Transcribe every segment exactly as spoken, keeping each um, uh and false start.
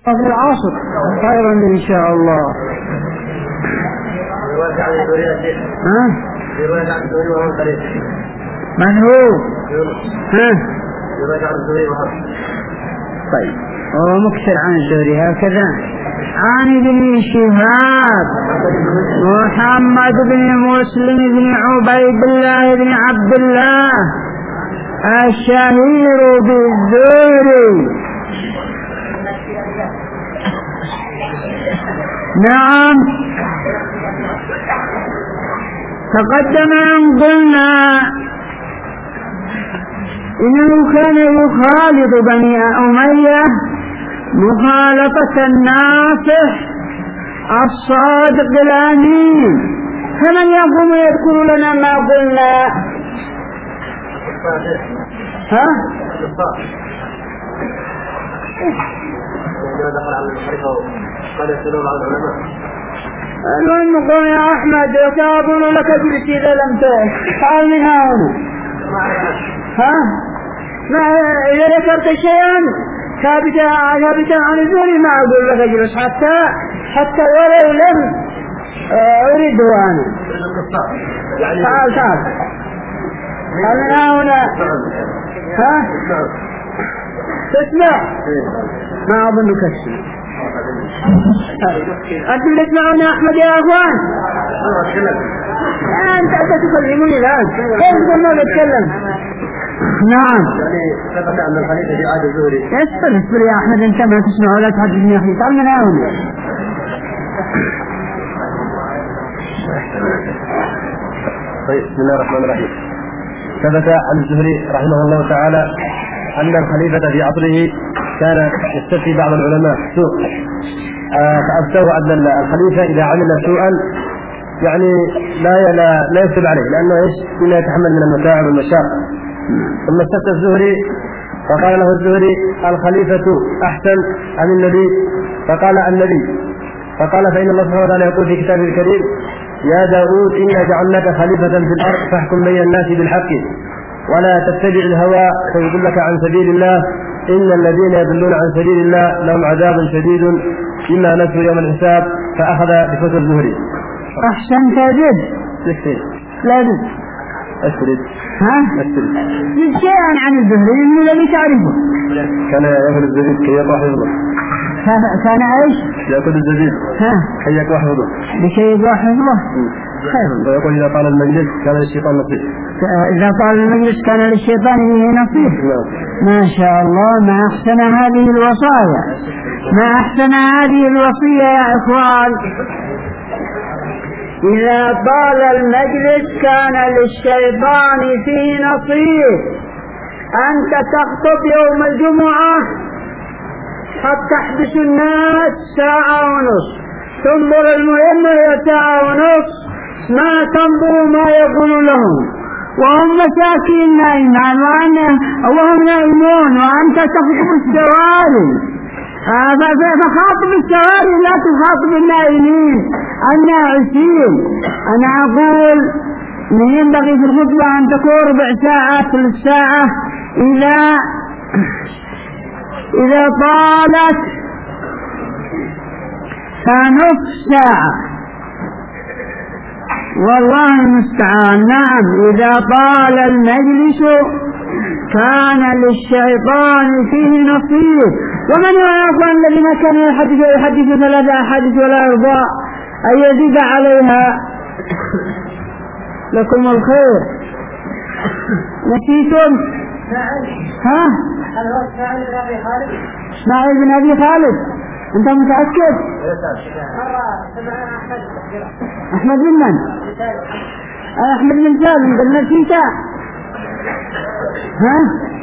في العصر خيرا إن شاء الله. ها؟ من هو؟ ها؟ طيب هو مكسر عن الزهري هكذا. عن ابن شهاب محمد بن مسلم بن عبيد الله بن عبد الله الشهير بالزهري. نعم تقدم أن قلنا إنه كان يخالط بني أمية مخالطة الناصح الصادق الأمين. فمن يقوم يذكر لنا ما قلنا؟ ها؟ المهم قل يا أحمد يتابون لك جلسي إذا لم تعال من هنا. ها؟ ما إذا ذكرت شيئا ثابتا ثابتا عن الزهري ما أقول لك جلس حتى حتى ولو لم أريد أنا. تعال تعال تعال من هنا. ها؟ تسمع؟ ما أظنك الشيء. أنتم تسمعون يا أحمد يا أخوان؟ أنت أنت تكلموني الآن كيف ما بتكلم؟ نعم ثبت أن الخليفة في عهد الزهري. اصبر اصبر يا أحمد أنت ما تسمع ولا تحدثني يا أخي. تعال من هنا. طيب بسم الله الرحمن الرحيم. ثبت عن الزهري رحمه الله تعالى أن الخليفة في عصره كان يستفتي بعض العلماء سوء آه فأفتوا أن الخليفة إذا عمل سوءا يعني لا لا لا يكتب عليه لأنه إيش إنه يتحمل من المتاعب والمشاق. ثم استفتى الزهري فقال له الزهري الخليفة أحسن أم النبي؟ فقال النبي. فقال فإن الله سبحانه وتعالى يقول في كتابه الكريم يا داود إنا جعلناك خليفة في الأرض فاحكم بين الناس بالحق ولا تتبع الهوى فيضلك عن سبيل الله إن الذين يضلون عن سبيل الله لهم عذاب شديد إما نسوا يوم الحساب. فأخذ بفتر الزهري. أحسنت جد. لكي لا جد أسرد. ها؟ أسرد شيئا عن الزهري من الذي تعرفه. كان يأكل الزبيب كي يقوى حفظه. كان ايش؟ يأكل الزبيب كي يقوى حفظه. لكي يقوى حفظه. ويقول إذا طال المجلس كان للشيطان نصيب. إذا طال المجلس كان للشيطان فيه نصيب. ما شاء الله ما أحسن هذه الوصايا ما أحسن هذه الوصية يا إخوان. إذا طال المجلس كان للشيطان فيه نصيب. أنت تخطب يوم الجمعة قد تحبس الناس ساعة ونصف تنظر المهم هي ساعة ونصف ما تنظر ما يقول لهم وهم مساكين نائمان وهم نائمون وأنت تخطب السواري. فخاطب السواري لا تخاطب النائمين الناعسين. أنا أقول من ينبغي في الخطبة أن تكون ربع ساعة ثلث ساعة إذا إذا طالت فنصف ساعة والله المستعان. نعم إذا طال المجلس كان للشيطان فيه نصيب. ومن يعرف الذين كانوا يحدث يحدث ثلاثة أحاديث ولا يرضى أن يزيد عليها. لكم الخير. نسيتم؟ ها؟ اسماعيل بن أبي خالد. أنت متأكد؟ أحمد بن من؟ أحمد بن سالم قلنا نسيته. ها؟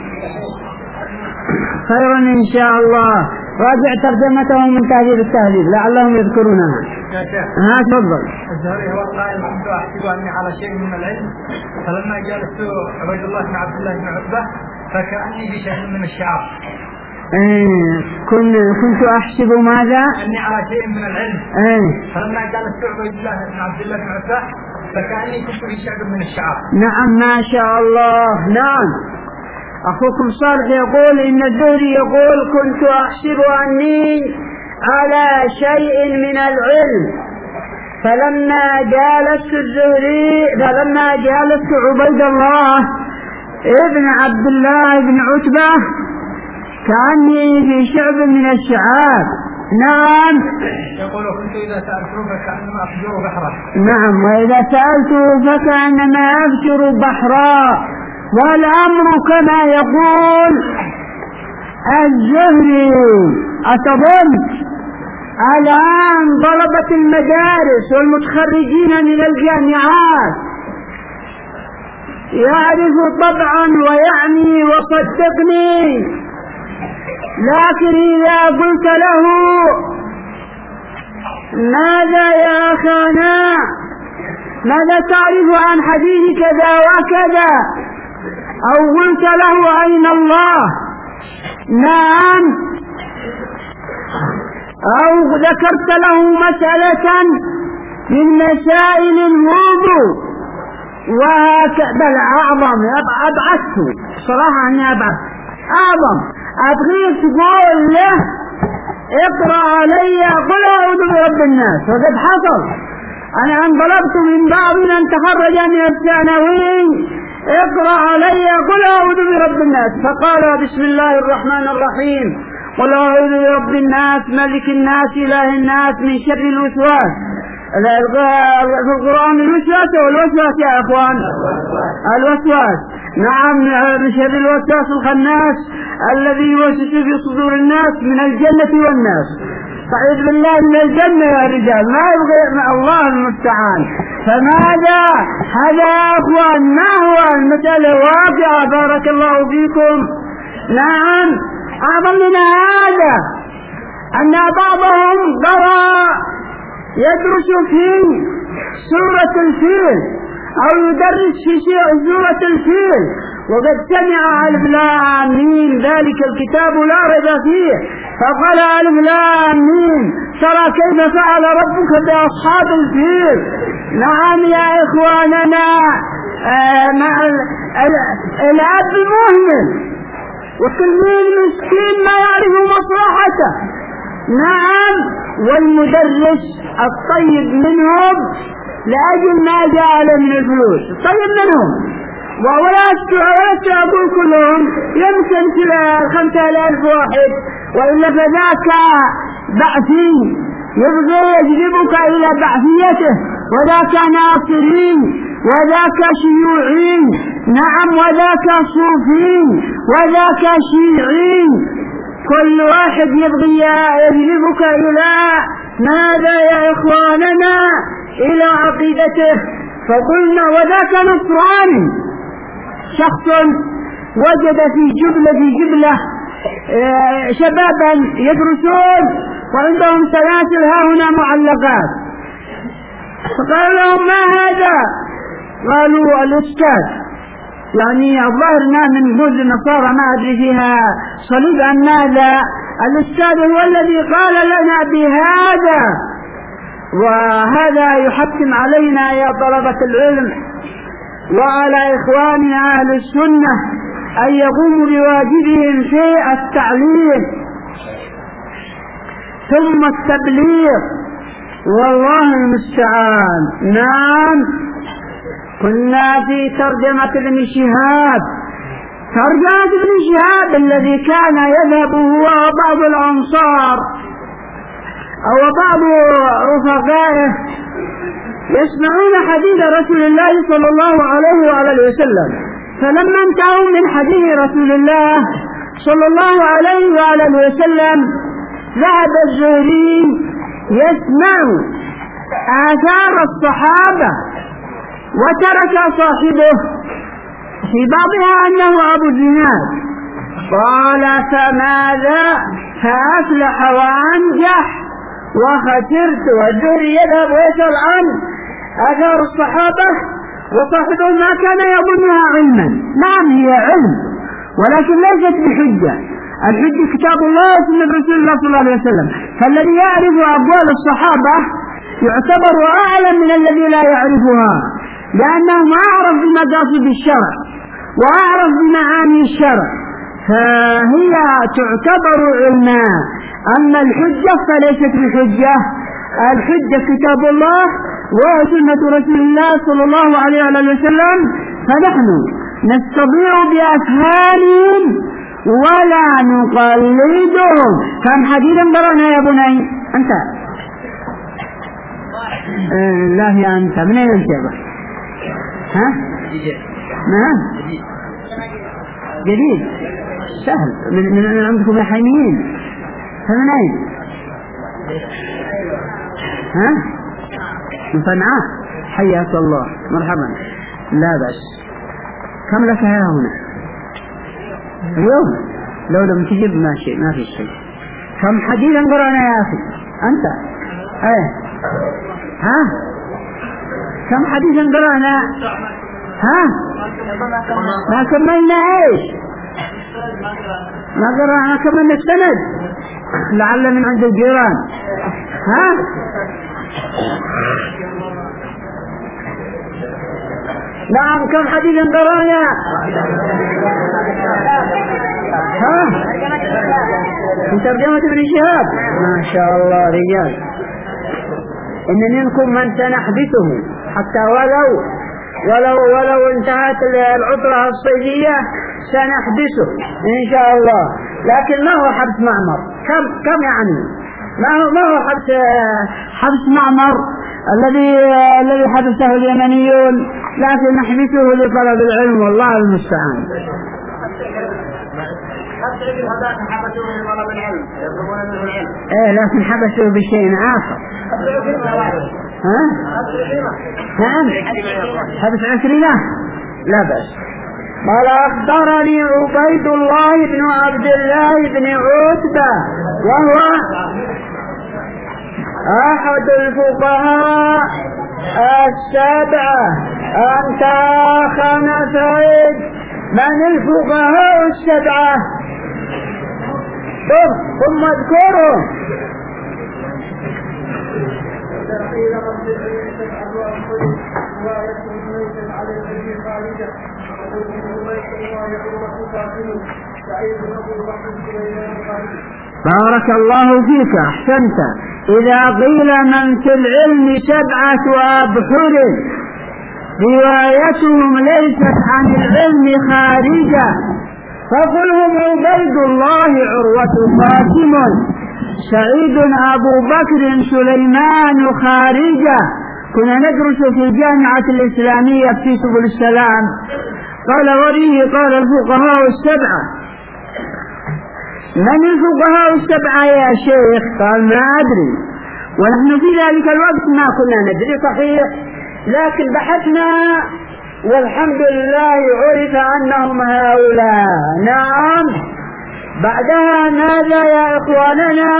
خيرا إن شاء الله. راجع ترجمته من تهذيب التهذيب لعلهم يذكرونها. ها تفضل. الزهري هو القائل كنت أحسب أني على شيء من العلم فلما جالست عبد الله بن عبد الله بن عتبة فكأني بشيء من الشعر. ايه كنت كنت احسب ماذا؟ اني على شيء من العلم. ايه فلما جالست عبد الله بن عبد الله بن عتبة فكأني كنت بشيء من الشعر. نعم ما شاء الله. نعم أخوكم صالح يقول إن الزهري يقول كنت أحسب أني على شيء من العلم. فلما جالست الزهري فلما جالست عبيد الله ابن عبد الله بن عتبة كأني في شعب من الشعاب. نعم. يقول كنت إذا سألته فكأنما أفجر بحرا. نعم، وإذا سألته فكأنما أفجر بحرا. والأمر كما يقول الزهري. أتظن الآن طلبة المدارس والمتخرجين من الجامعات يعرف طبعا ويعني وصدقني، لكن إذا قلت له ماذا يا أخانا، ماذا تعرف عن حديث كذا وكذا، أو قلت له أين الله، نعم، أو ذكرت له مسألة من مسائل الوضوء بل أعظم أبعثه صراحة أني أبعث أعظم أبغيك تقول له اقرأ علي قل أعوذ برب الناس. وقد حصل أنا أن طلبت من بعض من تخرج من الثانوي اقرأ علي قل أعوذ برب الناس، فقال بسم الله الرحمن الرحيم قل أعوذ برب الناس ملك الناس إله الناس من شر الوسواس. في القرآن الوسواس والوسواس يا أخوان الوسواس، نعم، من شر الوسواس الخناس الذي يوسوس في صدور الناس من الجنة والناس. فعيذ بالله من الجنة يا رجال، ما يبغي الله المستعان. فماذا هذا يا أخوان؟ ما هو المسألة واقعة بارك الله فيكم. نعم، أعظم من هذا أن بعضهم ضرى يدرس في سورة الفيل أو يدرس في سورة الفيل وقد سمع ألف لام ميم ذلك الكتاب لا ريب فيه، فقال ألف لام ميم ترى كيف فعل ربك بأصحاب الفيل. نعم يا إخواننا، آه مع الأب مهمل والتلميذ مسكين ما يعرف مصلحته. نعم، والمدرس الطيب منهم لأجل ما جاء من الفلوس الطيب منهم، وولست أقول كلهم، يمكن كلا خمسة آلاف واحد، وإلا فذاك بعثي يبغي يجذبك إلى بعثيته، وذاك ناصري وذاك شيوعي، نعم، وذاك صوفي وذاك شيعي، كل واحد يبغي يجذبك إلى ماذا يا إخواننا؟ إلى عقيدته. فقلنا وذاك نصراني، شخص وجد في جبلة في جبلة شبابا يدرسون وعندهم سلاسل ها هنا معلقات، فقال لهم ما هذا؟ قالوا الأستاذ، يعني الظاهر من جزء النصارى ما أدري فيها صليب أم ماذا، الأستاذ هو الذي قال لنا بهذا. وهذا يحتم علينا يا طلبة العلم وعلى إخواننا أهل السنة أن يقوموا بواجبهم في التعليم ثم التبليغ، والله المستعان. نعم، كنا في ترجمة ابن شهاب، ترجمة ابن شهاب الذي كان يذهب هو وبعض الأنصار أو بعض رفقائه يسمعون حديث رسول الله صلى الله عليه وآله وسلم، فلما انتهوا من حديث رسول الله صلى الله عليه وآله وسلم ذهب الزهري يسمع آثار الصحابة وترك صاحبه، في بعضها أنه أبو الزناد، قال فماذا؟ فأفلح وأنجح وخسرت. والزهري يذهب ويسأل عن آثار الصحابة وصاحبه ما كان يظنها علما. نعم هي علم ولكن ليست بحجة، الحجة كتاب الله وسنة رسول الله صلى الله عليه وسلم، فالذي يعرف أقوال الصحابة يعتبر أعلم من الذي لا يعرفها، لأنهم أعرف بمقاصد الشرع وأعرف بمعاني الشرع، فهي تعتبر علما. أما الحجة فليست بحجة، الحجة كتاب الله وسنة رسول الله صلى الله عليه وسلم، فنحن نستطيع بأفهامهم ولا نقلدهم. كم حديثا قرأنا يا بني أنت؟ آه لا يا أنت من أين الجابة؟ ها؟ نعم جديد سهل من, من عندكم يا حيمين. فمن أين؟ ها؟ من صنعاء. حياك الله مرحبا. لا بأس. كم لك يا هنا اليوم؟ لو لم تجب ما شيء ما في شيء. كم حديثا قرأنا يا أخي أنت؟ ايه ها؟ كم حديثا قرأنا؟ ها؟ ما كملنا ايش؟ ما قرأنا كملنا السند لعل من عند الجيران. ها؟ نعم كم حديثا قرأنا؟ ها؟ من ترجمة ابن شهاب. ما شاء الله رجال. إن منكم من سنحبسه حتى ولو ولو ولو انتهت العطلة الصيفية سنحبسه إن شاء الله. لكن ما هو حبس معمر؟ كم كم يعني؟ ما هو ما هو حبس حبس معمر الذي الذي حبسه اليمنيون، لكن نحبسه لطلب العلم والله المستعان. ايه لكن حبسوا بشيء آخر. ها؟ نعم حبس عشرينه لا بأس. قال أخبرني عبيد الله بن عبد الله بن عتبة وهو أحد الفقهاء السبعة. أنت أخنا سعيد من الفقهاء السبعة؟ ثم اذكروا. بارك الله فيك أحسنت. إذا قيل من في العلم سبعة أبحر روايتهم ليست عن العلم خارجة فقل هم عبيد الله عروة قاسم سعيد أبو بكر سليمان خارجة. كنا ندرس في الجامعة الإسلامية في سبل السلام. قال وريه قال الفقهاء السبعة. من الفقهاء السبعة يا شيخ؟ قال ما أدري، ونحن في ذلك الوقت ما كنا ندري صحيح، لكن بحثنا والحمد لله عرف أنهم هؤلاء. نعم. بعدها ماذا يا إخواننا؟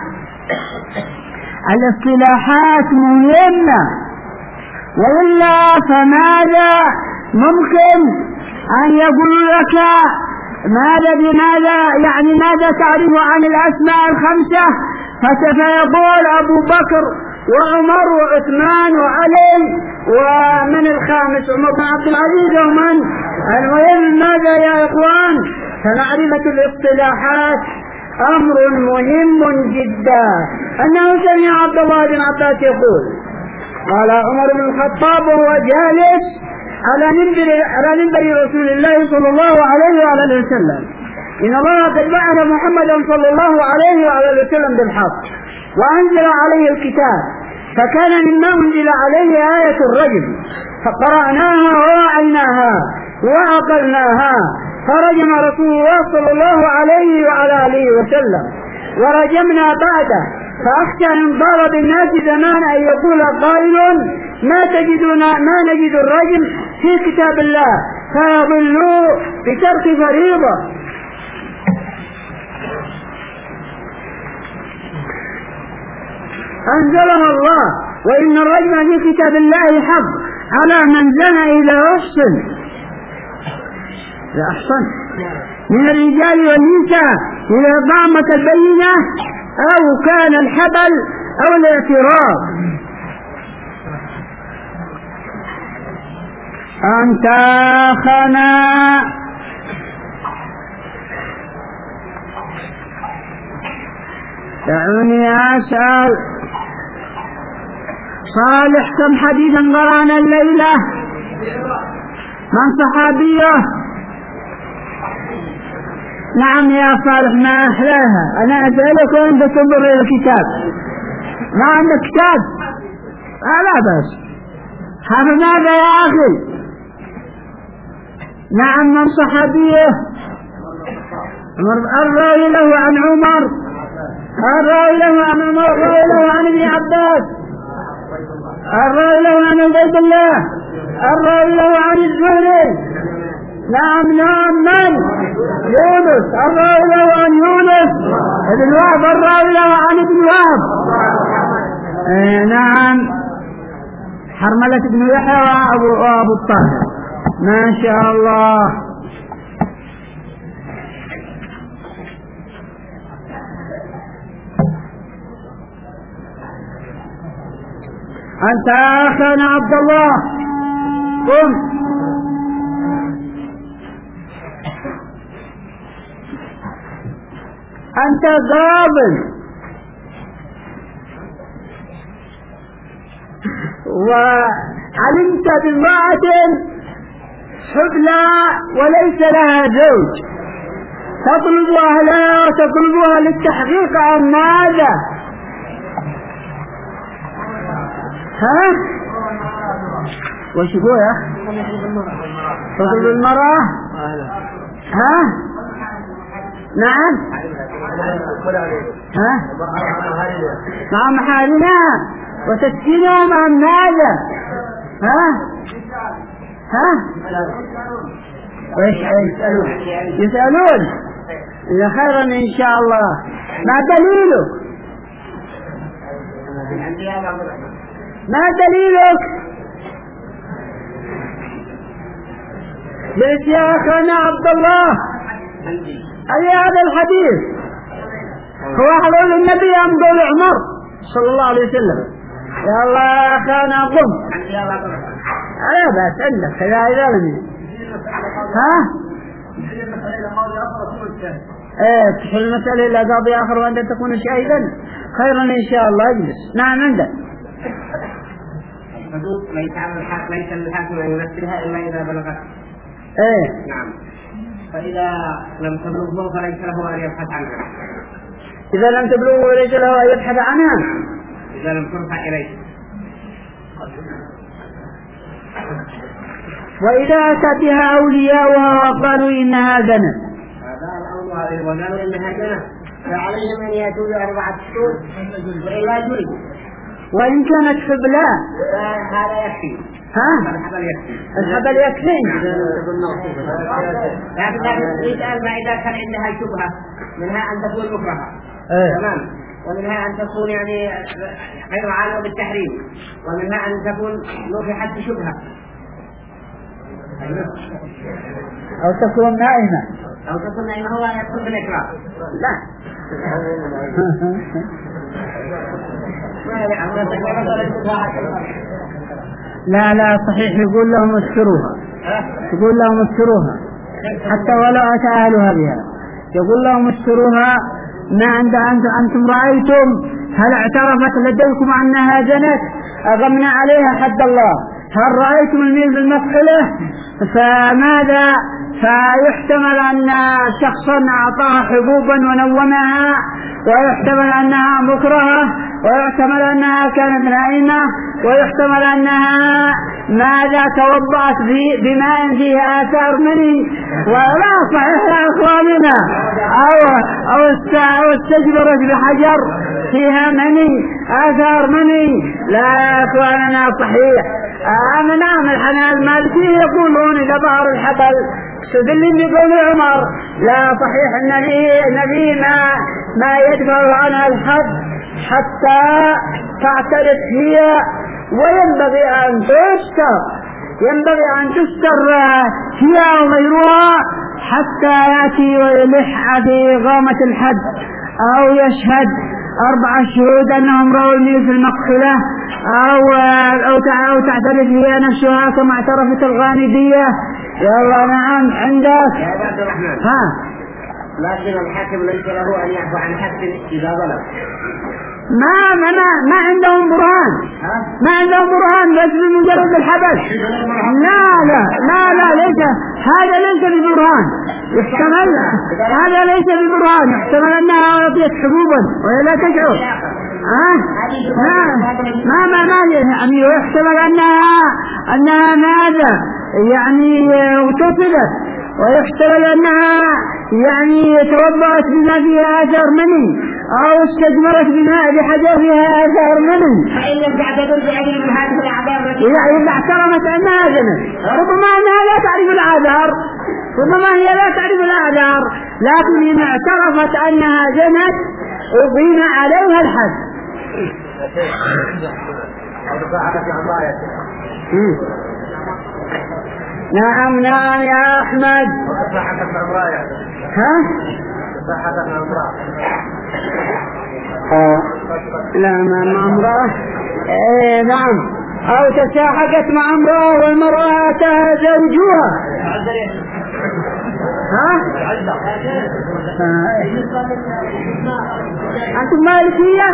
الاصطلاحات مهمة، وإلا فماذا ممكن أن يقول لك ماذا بماذا يعني ماذا تعرف عن الأسماء الخمسة؟ فسيقول أبو بكر وعمر وعثمان وعلي ومن الخامس عمر بن عبد العزيز ومن. المهم ماذا يا إخوان؟ فمعرفة الاصطلاحات أمر مهم جدا. أنه سمع عبد الله بن عباس يقول قال عمر بن الخطاب وهو جالس على منبر على منبر رسول الله صلى الله عليه وعلى وسلم إن الله قد بعث محمدا صلى الله عليه وعلى وسلم بالحق وأنزل عليه الكتاب، فكان مما أنزل عليه آية الرجم فقرأناها ووعيناها وعقلناها، فرجم رسول الله صلى الله عليه وعلى آله وسلم ورجمنا بعده، فأخشى إن ضرب الناس زمان أن يقول قائل ما تجدون ما نجد الرجم في كتاب الله فيضلوا بترك فريضة. أنزلها الله وإن الرجم في كتاب الله حق على من زنى إذا أحسن لا أحسن من الرجال والنساء إذا ضامت البينة أو كان الحبل أو الاعتراض. أنت خنا دعوني أسأل صالح كم حديثا قرأنا الليلة؟ من صحابيه؟ نعم يا صالح ما أحلاها. أنا أسألك وأنت تنظر إلى الكتاب. ما عندك كتاب؟ آه لا بس هذا ماذا يا أخي؟ نعم من صحابيه؟ الراوي له عن عمر، الراوي له عن عمر، الراوي له عن ابن عباس، الراوي له عن عبيد الله، الراوي له عن الزهري. نعم نعم من؟ يونس، الراوي له عن يونس ابن وهب، الراوي له عن ابن وهب. آه نعم حرملة بن يحيى وأبو, وأبو الطاهر. ما شاء الله. أنت أخانا عبد الله قم. أنت قابل وعلمت بامرأة حبلى وليس لها زوج، تطلب أهلها وتطلبها للتحقيق عن ماذا؟ ها؟ وش يقول يا أخي؟ تطلب المرأة؟ ها؟ نعم؟ ها؟ مع محارمها وتسكينهم عن ماذا؟ ها؟ ها؟ وإيش يسألون؟ يسألون إذا خيرا إن شاء الله. ما دليلك؟ ما دليلك؟ قلت يا أخانا عبد الله أي هذا الحديث هو حلول النبي أم قول عمر صلى الله عليه وسلم؟ يا الله يا أخانا قم. لا بأس عندك إذا إذا لم ها؟ ايه تحل المسألة إلى قاضي آخر وأنت تكون شاهدا خيرا إن شاء الله. اجلس. نعم عندك. الحدود ليس للحاكم أن يمثلها إلا إذا بلغت. ايه نعم. فإذا لم تبلغه فليس له أن يبحث عنها. إذا لم تبلغه فليس له أن يبحث عنها. نعم. إذا لم ترفع إليه. وإذا أتى بها أولياؤها وقالوا إنها زنت. هذا الأول وقالوا إنها زنت فعليهم أن يأتوا بأربعة شهور وإلا جلدوا. وإن كانت حبلى فهذا يكفي. ها؟ الحبل يكفي. الحبل يكفي. لكن يسأل ما إذا كان عندها شبهة منها أن تكون مكرهة. تمام. ومنها أن تكون يعني غير عالمة بالتحريم، ومنها أن تكون نوفحت بشبهة أو تكون نائمة. أو تكون نائمة هو يدخل بالإكراه. لا. لا لا صحيح يقول لهم اسكروها، يقول لهم اسكروها حتى ولو أتى أهلها بها، يقول لهم اسكروها. ما عند أنتم رأيتم هل اعترفت لديكم أنها زنت أغمنا عليها حد الله؟ هل رأيتم الميل بالمسألة؟ فماذا؟ فيحتمل أن شخصا أعطاها حبوبا ونومها، ويحتمل أنها مكرهة، ويحتمل أنها كانت نائمة، ويحتمل أنها ماذا توضأت بماء فيه آثار مني، ولا صحيح يا أخواننا، أو, أو استجبرت بحجر فيها مني آثار مني. لا يا أخواننا صحيح. أنا نعم الحنان المالكي يقولون إذا ظهر الحبل سدل بقول عمر. لا صحيح النبي ما, ما يدفع عنها الحد حتى تعترف هي، وينبغي أن تستر، ينبغي أن تستر هي وغيرها حتى يأتي ويلح في إقامة الحد أو يشهد أربع شهود أنهم رأوا الميل في المقتلة، أو أو أو تعترف هي نفسها كما اعترفت الغامدية. يا الله. نعم عندك. يا عبد الرحمن. ها. لكن الحاكم ليس له أن يعفو عن حد إذا ظلم. ما ما ما عندهم برهان، ما عندهم برهان بس بمجرد الحبس. لا لا لا لا ليس هذا ليس ببرهان، يحتمل هذا ليس ببرهان، يحتمل أنها أعطيت حبوبا وهي لا تشعر. ها ما ما ما ما يعني يحتمل أنها أنها ماذا يعني وتصلت، ويحتمل أنها يعني توضأت بما فيها آثار مني أو استجمرت بماء بحجر فيها آثار مني. فإن لم تعتذر بأي من هذه الأعذار يعني إذا اعترفت أنها زنت، ربما أنها لا تعرف الأعذار، ربما هي لا تعرف الأعذار، لكن إن اعترفت أنها زنت أقيم عليها الحد. نعم نعم يا أحمد. ها؟ آه. لا مع امرأة. إيه نعم. أو تشاحقت مع امرأة والمرأة أتاها زوجها. ها؟ آه. أنتم مالكية؟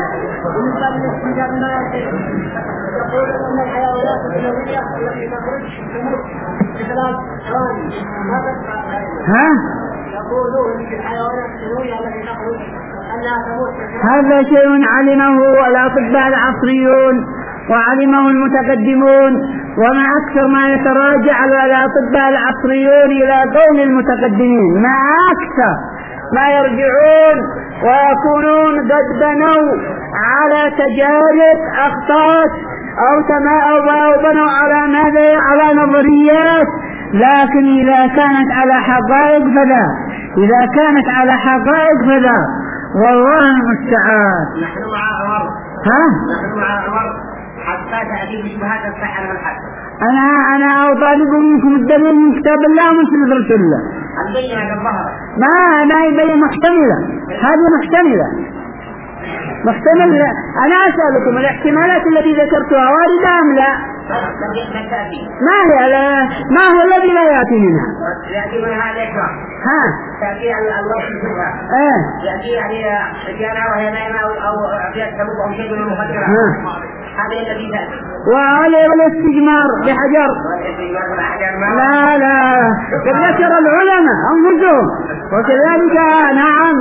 يقولون أن الحيوانات الحيوية التي تخرج تموت في ثلاث ثواني. ها؟ يقولون في الحيوانات الحيوية التي تخرج أنها تموت. هذا شيء علمه الأطباء العصريون وعلمه المتقدمون، وما أكثر ما يتراجع الأطباء العصريون إلى قول المتقدمين، ما أكثر ما يرجعون ويكونون قد بنوا على تجارب أخطأت أو أو بنوا على ماذا على نظريات، لكن إذا كانت على حقائق فلا، إذا كانت على حقائق فلا، والله المستعان. نحن مع عمر. ها؟ نحن مع عمر حتى تأتي بشبهات الصحة من الحد. أنا أنا أطالب منكم الدليل من كتاب الله ومن سنة رسول الله. البينة الظهر. ما ما يبين محتملة، هذه محتملة. محتمل. أنا أسألكم الاحتمالات التي ذكرتها واردة أم لا؟ ما هي لا ما هو الذي لا يأتي منها؟ يأتي منها الإكرام. ها؟ تأتي الله سبحانه. إيه. يأتي يعني إتيانا وهي نائمة أو أعطيت سبب أو شيء من المخدرات. هذا الذي تأتي. وعليه الاستجمار بحجر. لا لا قد ذكر العلماء أنفسهم وكذلك. نعم.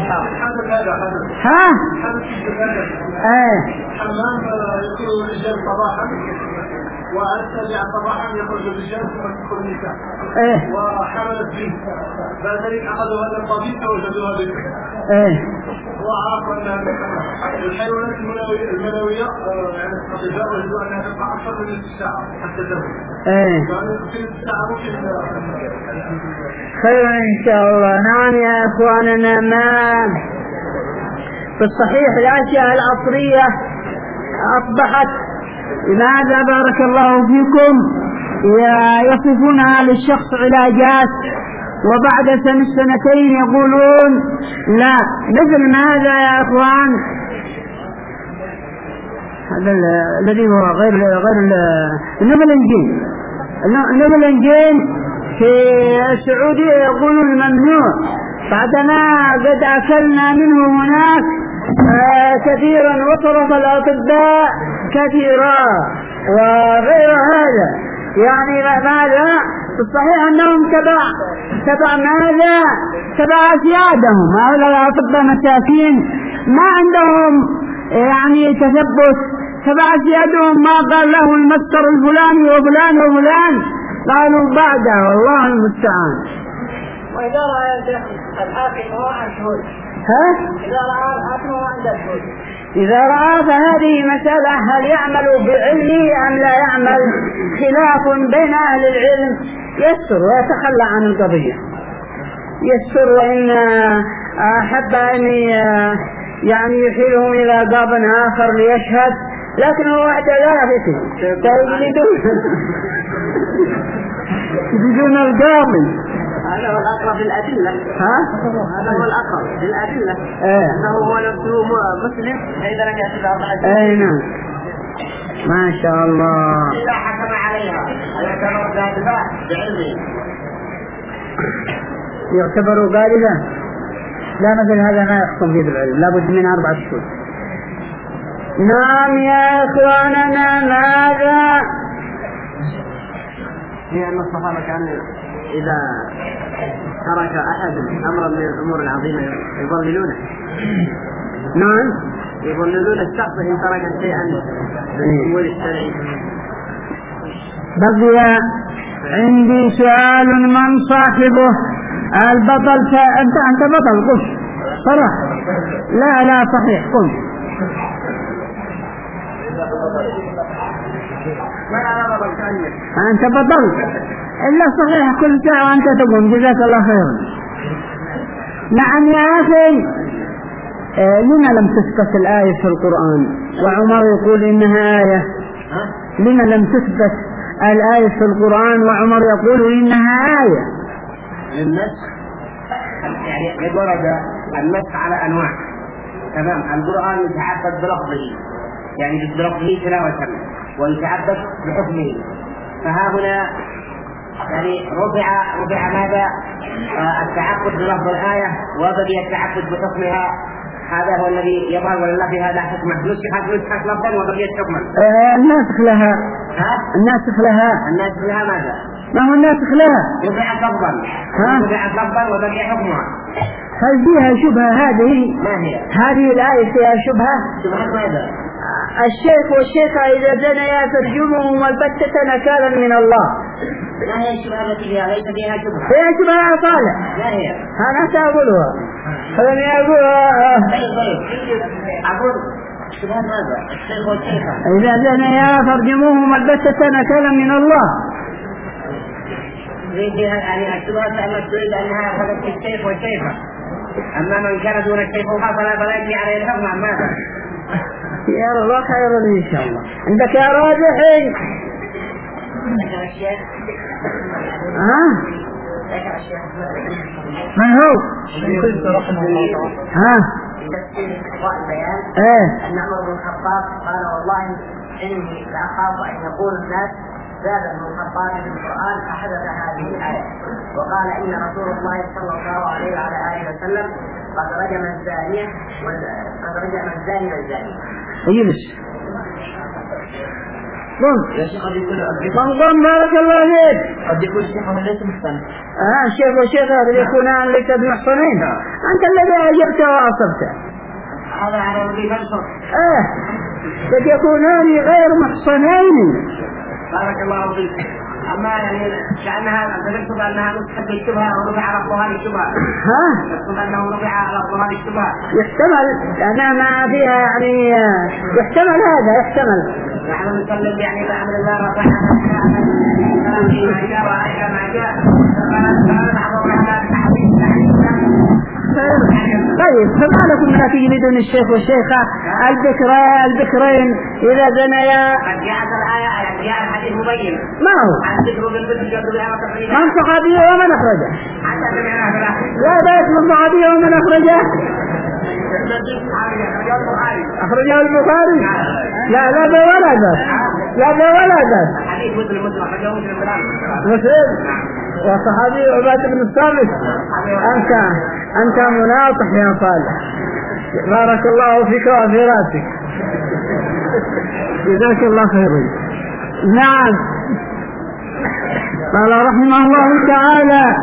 ها؟ ايه. حمام يدخل الرجال صباحا والسابع صباحا يخرج الرجال ثم تدخل النساء. ايه. وحملت به بعد ذلك اخذوا هذا الطبيب فوجدوها به. ايه. وعرفوا ان الحيوانات المنويه يعني الاطباء وجدوا انها تبقى اكثر من نصف ساعه حتى تموت. ايه. يعني في نصف ساعه ممكن. خير ان شاء الله. نعم يا اخواننا. ما في الصحيح الاشياء العصريه اصبحت لماذا بارك الله فيكم يصفونها للشخص علاجات، وبعد سنة سنتين يقولون لا. مثل ماذا يا اخوان؟ هذا الذي هو غير غير النبلنجين. النبلنجين في السعودية يقولون ممنوع، بعدما قد أكلنا منه هناك آه كثيرا وصرف الأطباء كثيرا وغير هذا. يعني ماذا؟ الصحيح أنهم تبع تبع ماذا؟ تبع أسيادهم. هؤلاء الأطباء مساكين ما عندهم يعني تثبت، تبع أسيادهم. ما قال له المستر الفلاني وفلان وفلان قالوا بعده، والله المستعان. وإذا رأى الحاكم هو عن شهود. ها؟ إذا رأى الحاكم هو عند الشهود. إذا رأى فهذه مسألة هل يعمل بعلمه أم لا يعمل، خلاف بين أهل العلم. يسر ويتخلى عن القضية، يسر. وإن أحب أن يعني يحيلهم إلى قاب آخر ليشهد، لكن هو وحده لا يفتي يجلدون يجلدون القاضي. هذا هو الأقرب للأدلة. ها؟ هذا هو الأقرب للأدلة. إيه. أنه هو نفسه مسلم في درجة الأربعة. أي نعم. ما شاء الله. إذا حكم عليها يعتبر ذات بعلمه. يعتبر غالبا. لا مثل هذا ما يحكم فيه بالعلم، لابد من أربعة شهور. نعم يا إخواننا. ماذا؟ هي أن الصحابة كان إذا ترك أحد أمرا من الأمور العظيمة يضللونه. نعم يضللون الشخص إن ترك شيئا من الأمور الشرعية. بقي عندي سؤال من صاحبه البطل. أنت أنت بطل قم صراحة. لا لا صحيح قم. أنت بطل إلا صحيح كل ساعة أنت تقوم. جزاك الله خيرا. نعم يا أخي. آه لما لم تثبت الآية في القرآن وعمر يقول إنها آية؟ لما لم تثبت الآية في القرآن وعمر يقول إنها آية؟ النسخ يعني ورد النسخ على أنواع. تمام. القرآن يتعبد بلفظه يعني بلفظه تلاوة ويتعبد بحكمه. فها هنا يعني رفع رفع ماذا؟ آه التعبد بلفظ الآية وبقي التعبد بحكمها. هذا هو الذي يظهر ولله في هذا حكمة. نسخت نسخت لفظا وبقيت حكما. آه الناسخ لها. ها؟ الناسخ لها. الناسخ لها ماذا؟ ما هو الناسخ لها؟ رفعت لفظا. رفعت لفظا وبقي حكمها. هل فيها شبهة هذه؟ ما هي؟ هذه الآية فيها شبهة؟ شبهة ماذا؟ الشيخ والشيخة إذا زنيا فارجموهما البتة نكالا من الله. ما هي الشبهة التي فيها؟ ليس فيها شبهة. فيها شبهة يا صالح. ما هي؟ أنا سأقولها. خلني أقولها. طيب طيب. أقول شبهة ماذا؟ الشيخ والشيخة إذا زنيا فارجموهما البتة نكالا من الله. يعني الشبهة أنك تريد أنها أخذت الشيخ والشيخة. أما من كان دون الشيخ فلا فلا يجري عليه الحكم. عن ماذا؟ يا الله خير إن شاء الله. عندك يا راجحي. ها؟ من هو؟ ها؟ ايه؟ أن عمر بن الخطاب قال والله إني لأخاف أن يقول الناس زاد ابن الخطاب في القرآن فحدث هذه الآية. وقال إن رسول الله صلى الله عليه وعلى آله وسلم قد رجم الزانية قد رجم الزاني والزانية. اجلس. قم. قم قم بارك الله فيك. قد يكون الشيخ من ليس محسن. اه الشيخ والشيخ هذا يكونان ليس بمحصنين. أنت الذي أجبت وأصبت. هذا على الذي منصر. اه قد يكونان غير محصنين. بارك الله فيك. أما يعني كأنها تكتب أنها نسخت بالشبهة ورفع على ظهر الشبهة. ها؟ تكتب أنه رفع على ظهر الشبهة. يحتمل لأنها ما فيها يعني يحتمل هذا يحتمل. نحن نسلم يعني بأمر الله رفعنا ما جاء وعيش ما جاء. طيب فما لكم لا تجلدون الشيخ والشيخة البكرين البكرين إذا زنيا؟ قد جاءت الآية جاء الحديث مبين. ما هو؟ من صحابيه ومن أخرجه؟ لا بأس من صحابيه ومن أخرجه؟ أخرجه البخاري. لا لا ده ولا ده. لا ده ولا ده. حديث مسلم مسلم أخرجه مسلم بلال. مسلم. وصحابي عبادة بن الصامت. أنت أنت مناطح يا صالح. بارك الله فيك وفي راسك. جزاك الله خيرا. نعم. قال رحمه الله تعالى.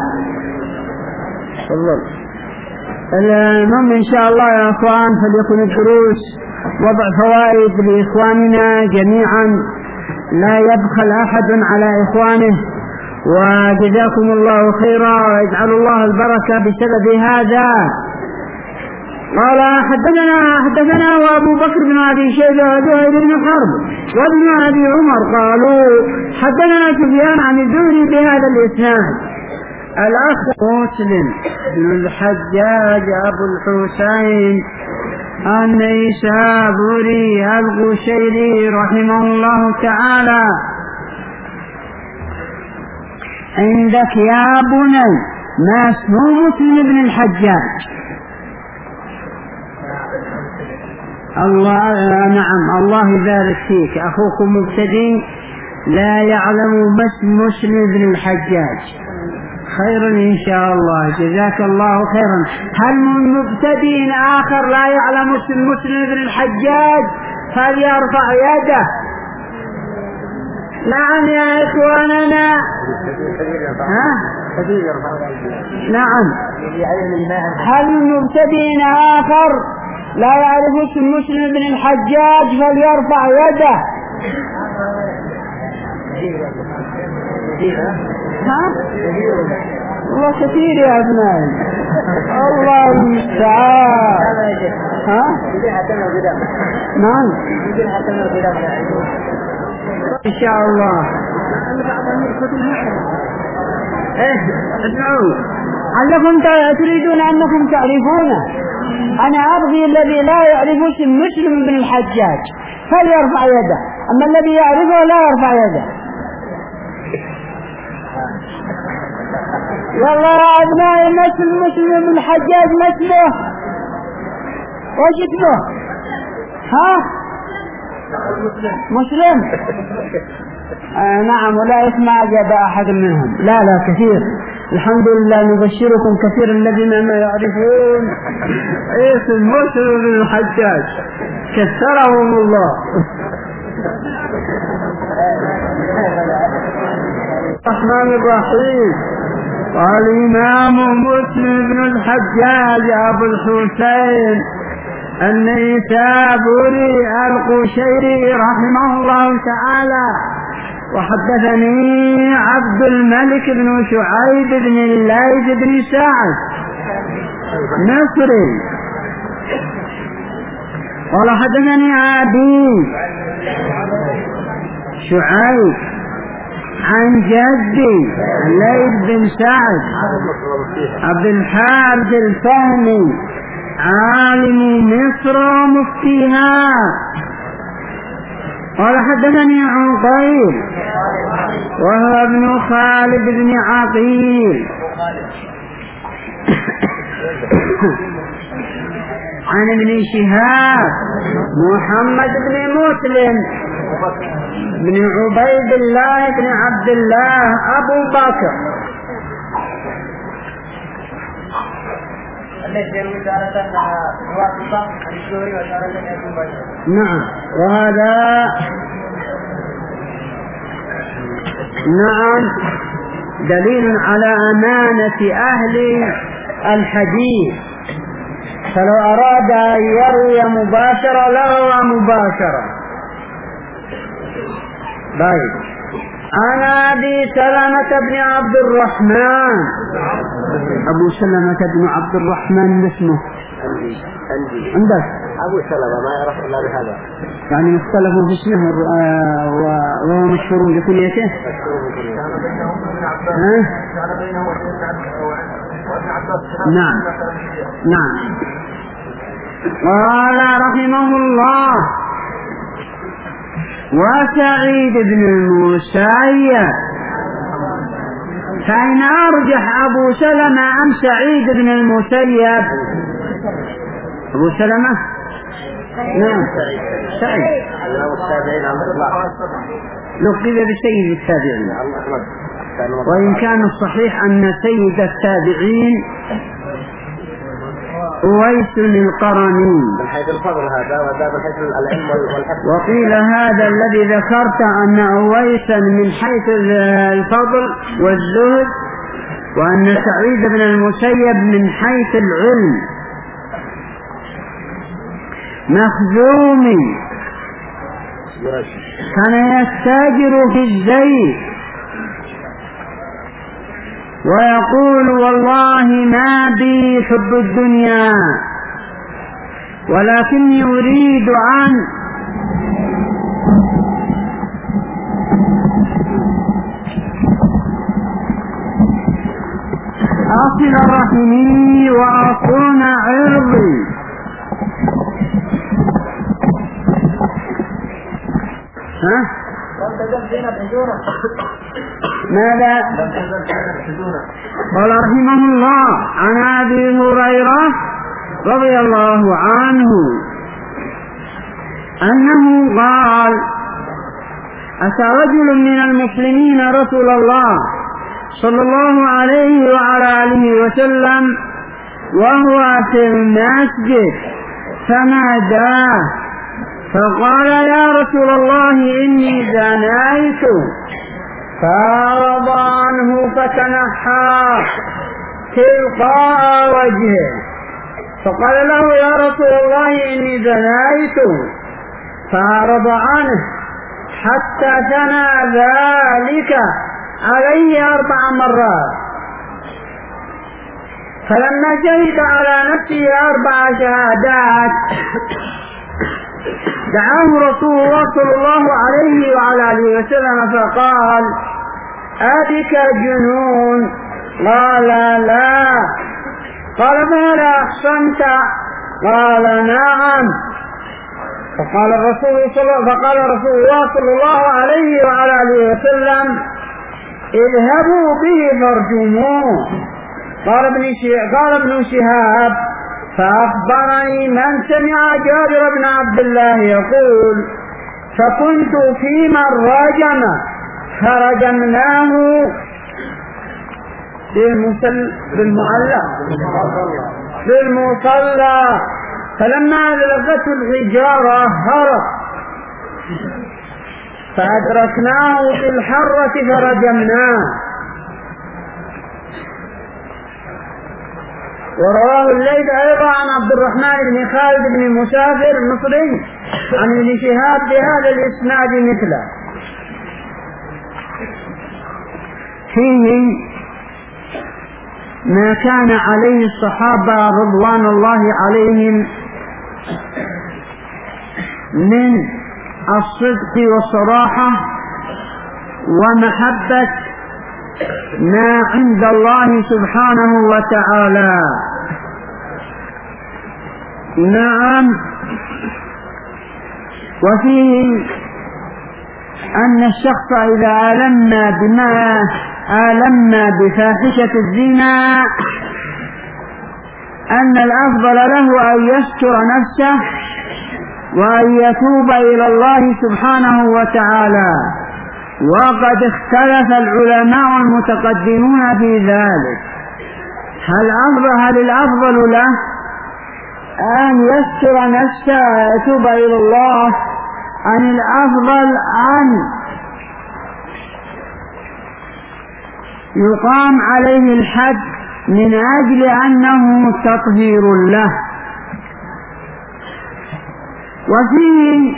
تفضل. المهم إن شاء الله يا أخوان فليكن الدروس وضع فوائد لإخواننا جميعا لا يبخل أحد على إخوانه. وجزاكم الله خيرا ويجعل الله البركة بسبب هذا. قال حدثنا حدثنا وابو بكر بن ابي شيبه وزهير بن حرب وابن ابي عمر قالوا حدثنا سفيان عن الزهري بهذا الاسناد. الاخ مسلم بن الحجاج ابو الحسين النيسابوري القشيري رحمه الله تعالى. عندك يا بني ما اسمه مسلم بن الحجاج؟ الله نعم الله يبارك فيك. أخوكم مبتدئ لا يعلم ما اسم مسلم بن الحجاج. خير إن شاء الله، جزاك الله خيرا. هل من مبتدئ آخر لا يعلم اسم مسلم بن الحجاج فليرفع يده؟ نعم يا إخواننا. ها؟ نعم. هل من مبتدئ آخر لا يعرف اسم مسلم بن الحجاج فليرفع يده؟ ها؟ الله كثير يا أبنائي، الله المستعان. ها؟ نعم إن شاء الله. إيه اسمعوا، علكم تريدون أنكم تعرفونه. أنا أبغي الذي لا يعرف اسم مسلم بن الحجاج فليرفع يده، أما الذي يعرفه لا يرفع يده. والله يا أبنائي، مسلم مسلم بن الحجاج ما اسمه؟ وش اسمه؟ ها؟ مسلم. آه نعم، ولا يسمع جاب أحد منهم. لا لا كثير، الحمد لله. نبشركم كثير الذين ما يعرفون اسم مسلم بن الحجاج، كثرهم الله. الرحمن الرحيم. قال الإمام مسلم بن الحجاج أبو الحسين النيسابوري القشيري رحمه الله تعالى، وحدثني عبد الملك بن شعيب بن الليث بن سعد مصري قال حدثني أبي شعيب عن جدي الليث بن سعد عبد الحارث الفهمي عالم مصر ومفتيها قال حدثني عقيل وهو ابن خالد بن عقيل عن ابن شهاب محمد بن مسلم بن عبيد الله بن عبد الله أبو بكر نعم. وهذا نعم دليل على أمانة أهل الحديث، فلو أراد أن يروي مباشرة لروى مباشرة. طيب، عن أبي سلمة بن عبد الرحمن. أبو سلمة بن عبد الرحمن اسمه عندك أبو سلمة ما يعرف إلا بهذا، يعني مختلفوا في اسمه وهو مشهور بكنيته. نعم نعم. قال رحمه الله: وسعيد بن المسيب، فإن أرجح أبو سلمة أم سعيد بن المسيب؟ أبو سلمة نعم سعيد لقب بسيد التابعين، وإن كان الصحيح أن سيد التابعين أويس القرني من حيث الفضل هذا، وهذا من حيث العلم والحفظ. وقيل هذا الذي ذكرت أن أويسا من حيث الفضل والزهد، وأن سعيد بن المسيب من حيث العلم. مخزومي كان يستاجر في الزيت ويقول: والله ما بي حب الدنيا، ولكني أريد أن أصل رحمي وأصون عرضي. ها؟ ماذا؟ قال رحمه الله: عن أبي هريرة رضي الله عنه أنه قال: أتى رجل من المسلمين رسول الله صلى الله عليه وعلى آله وسلم وهو في المسجد فناداه فقال يا رسول الله إني زنيت، فأعرض عنه فتنحى تلقاء وجهه، فقال له يا رسول الله إني زنيت، فأعرض عنه حتى ثنى ذلك عليه أربع مرات، فلما شهد على نفسه أربع شهادات دعاه رسول الله صلى الله عليه وعلى آله وسلم فقال أبك جنون؟ قال لا. قال فهل أحسنت؟ قال نعم. فقال الرسول صلى فقال رسول الله صلى الله عليه وعلى آله وسلم اذهبوا به فارجموه. قال ابن قال ابن شهاب فأخبرني من سمع جابر بن عبد الله يقول فكنت في من رجم فرجمناه بالمعلق بالمصلى، فلما أدركته الحجارة هرب فأدركناه في الحرة فرجمناه. ورواه الليث أيضا عن عبد الرحمن بن خالد بن مسافر المصري عن ابن شهاب بهذا الإسناد مثله. فيه ما كان عليه الصحابة رضوان الله عليهم من الصدق والصراحة ومحبة ما عند الله سبحانه وتعالى. نعم. وفيه أن الشخص إذا ألم بما ألم بفاحشة الزنا أن الأفضل له أن يستر نفسه وأن يتوب إلى الله سبحانه وتعالى، وقد اختلف العلماء المتقدمون في ذلك، هل أفضل هل الأفضل له أن يستر نفسه ويتوب إلى الله أم الأفضل أن يقام عليه الحد من أجل أنه تطهير له؟ وفيه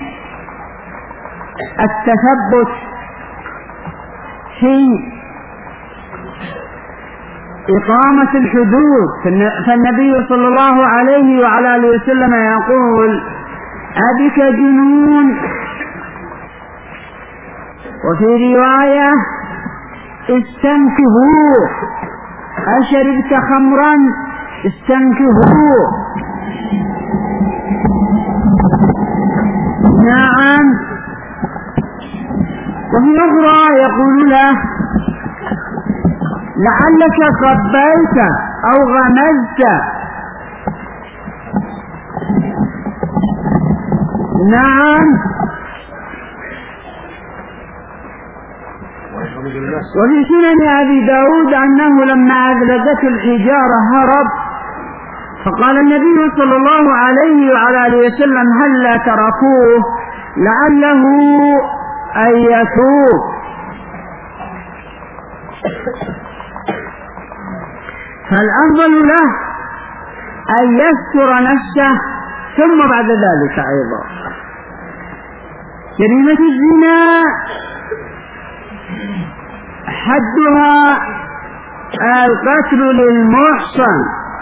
التثبت في إقامة الحدود، فالنبي صلى الله عليه وعلى آله وسلم يقول أبك جنون، وفي رواية استنكهوه، أشربت خمرا استنكهوه. نعم. وفي أخرى يقول له لعلك قبلت أو غمزت. نعم. وفي سنن أبي داود أنه لما أدركته الحجارة هرب، فقال النبي صلى الله عليه وعلى آله وسلم هلا تركوه لعله أن يتوب. فالأفضل له أن يستر نفسه، ثم بعد ذلك أيضا جريمة الزنا حدها القتل للمحصن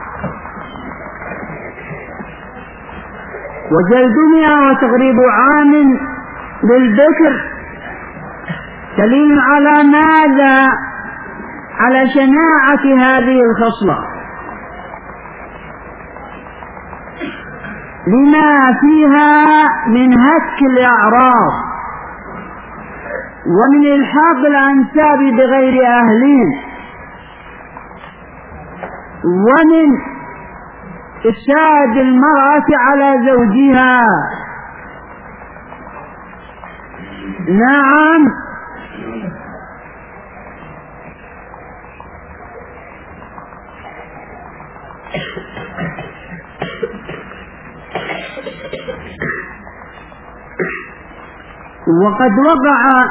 وجلد مئة وتغريب عام للذكر، دليل على ماذا؟ على شناعة هذه الخصلة، لما فيها من هتك الأعراض ومن إلحاق الأنساب بغير أهلين ومن إفساد المرأة على زوجها. نعم. وقد وقع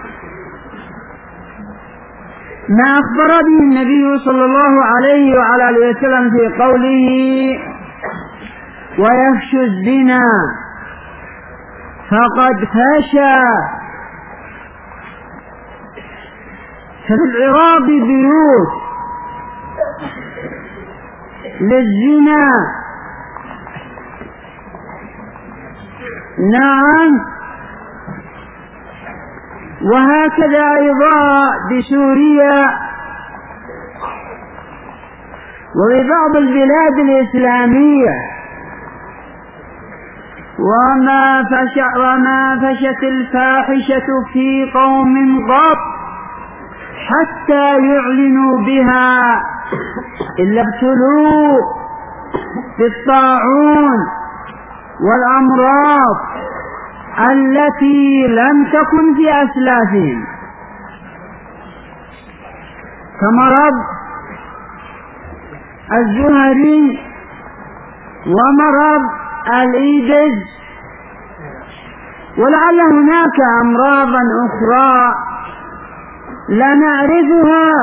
ما أخبر به النبي صلى الله عليه وعلى آله وسلم في قوله ويفشو الزنا فقد فشى. ففي العراق بيوت للزنا، نعم، وهكذا أيضا بسوريا وببعض البلاد الإسلامية. وما فش وما فشت الفاحشة في قوم قط حتى يعلنوا بها إلا ابتلوا بالطاعون والأمراض التي لم تكن في أسلافهم، كمرض الزهري ومرض الإيدز، ولعل هناك أمراضا أخرى لا نعرفها.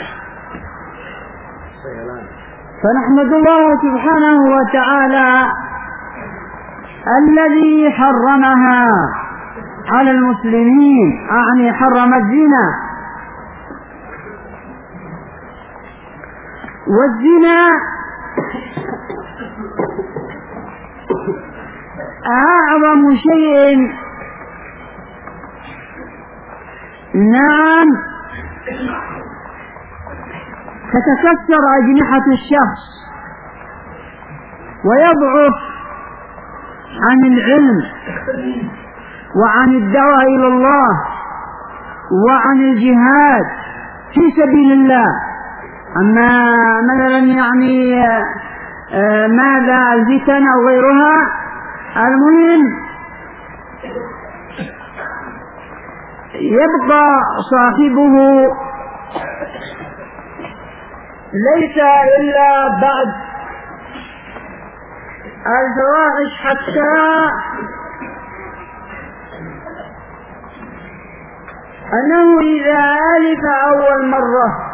فنحمد الله سبحانه وتعالى الذي حرمها على المسلمين، أعني حرم الزنا. والزنا أعظم شيء، نعم، تتكسر أجنحة الشخص ويضعف عن العلم وعن الدعوة إلى الله وعن الجهاد في سبيل الله. أما مثلا يعني ماذا الفتن أو غيرها، المهم يبقى صاحبه ليس إلا بعد الفواحش حتى أنه إذا ألف أول مرة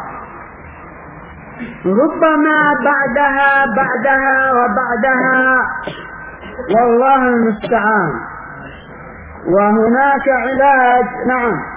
ربما بعدها بعدها وبعدها، والله المستعان. وهناك علاج، نعم.